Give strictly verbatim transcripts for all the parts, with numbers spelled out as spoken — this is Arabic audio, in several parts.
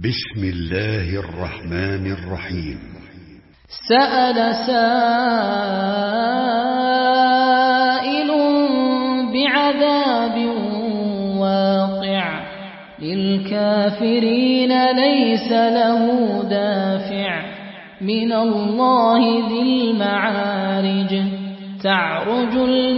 بسم الله الرحمن الرحيم. سأل سائل بعذاب واقع للكافرين ليس له دافع من الله ذي المعارج. تعرج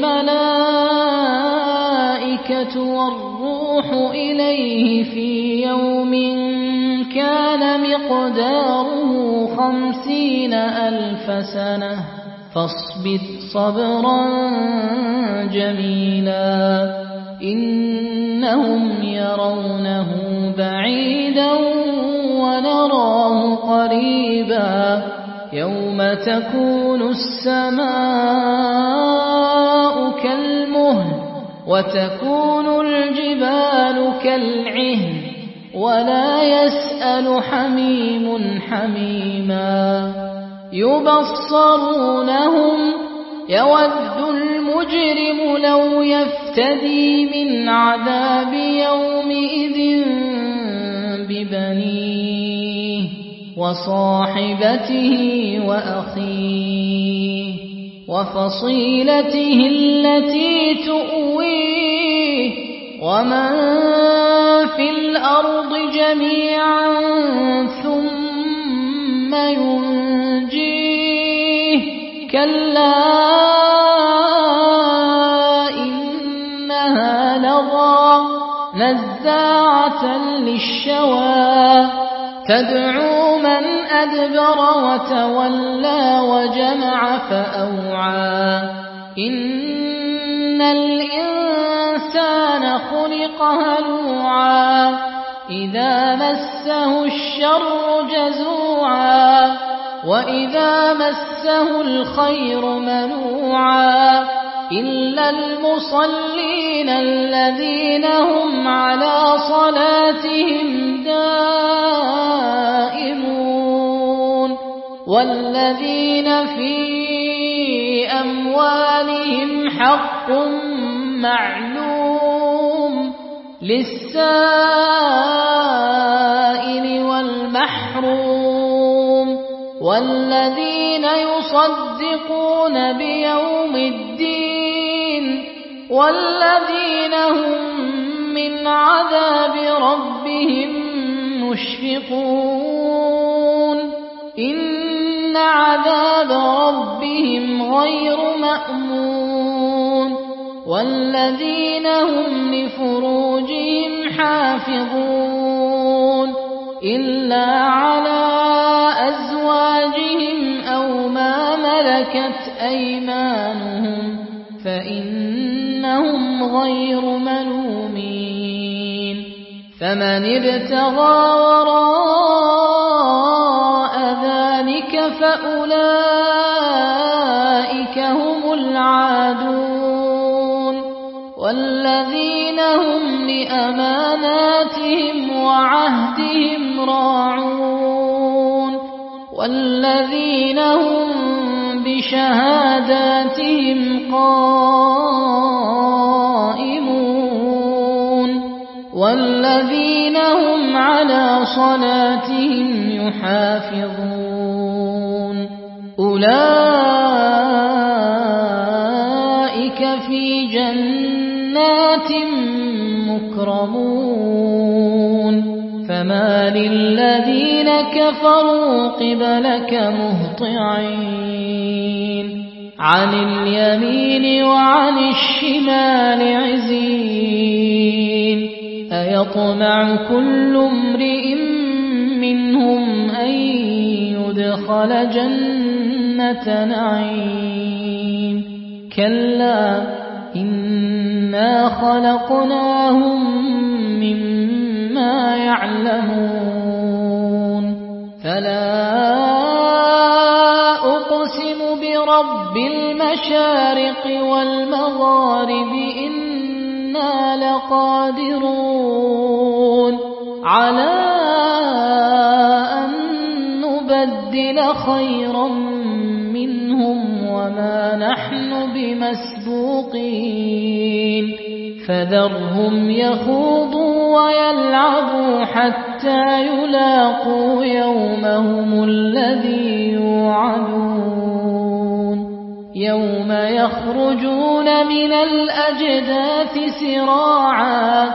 الملائكة والروح إليه في يوم كان مقداره خمسين ألف سنة فاصبر صبرا جميلا إنهم يرونه بعيدا ونراه قريبا يوم تكون السماء كالمهل وتكون الجبال كالعهن ولا يسأل حميم حميما يبصرونهم يود المجرم لو يفتدي من عذاب يومئذ ببنيه وصاحبته وأخيه وفصيلته التي تؤويه ومن في الأرض جميعا ثم ينجيه كلا إنها لظى نزاعة للشوى تدعو من أدبر وتولى وجمع فأوعى إن الإنسان خلق هلوعا إذا مسه الشر جزوعا وإذا مسه الخير منوعا إلا المصلين الذين هم على صلاتهم دائمون والذين في أموالهم حق معلوم للسائل والمحروم والذين يصدقون بيوم الدين والذين هم من عذاب ربهم مشفقون إن عذاب ربهم غير مأمون والذين هم لفروجهم حافظون إلا على أزواجهم أو ما ملكت أيمانهم فإنهم غير ملومين فمن ابتغى وراء ذلك فأولئك هم العادون والذين هم لأماناتهم وعهدهم راعون والذين هم بشهاداتهم قائمون والذين هم على صلاتهم يحافظون أولئك في جنات مكرمون فما للذين كفروا قبلك مهطعين عن اليمين وعن الشمال عزين أيطمع كل امرئ منهم أن يدخل جنة نعيم كلا إنا خلقناهم مما يعلمون فلا أقسم برب المشارق والمغارب إنا لقادرون على أن نبدل خيرا منهم وما نحن بمسبوقين فذرهم يخوضوا ويلعبوا حتى حتى يلاقوا يومهم الذي يوعدون يوم يخرجون من الأجداث سراعا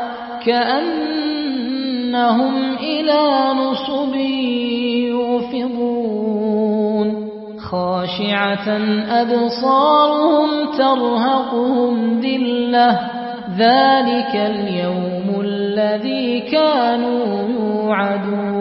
كأنهم إلى نصب يوفضون خاشعة أبصارهم ترهقهم ذلة ذلك اليوم الذي كانوا يوعدون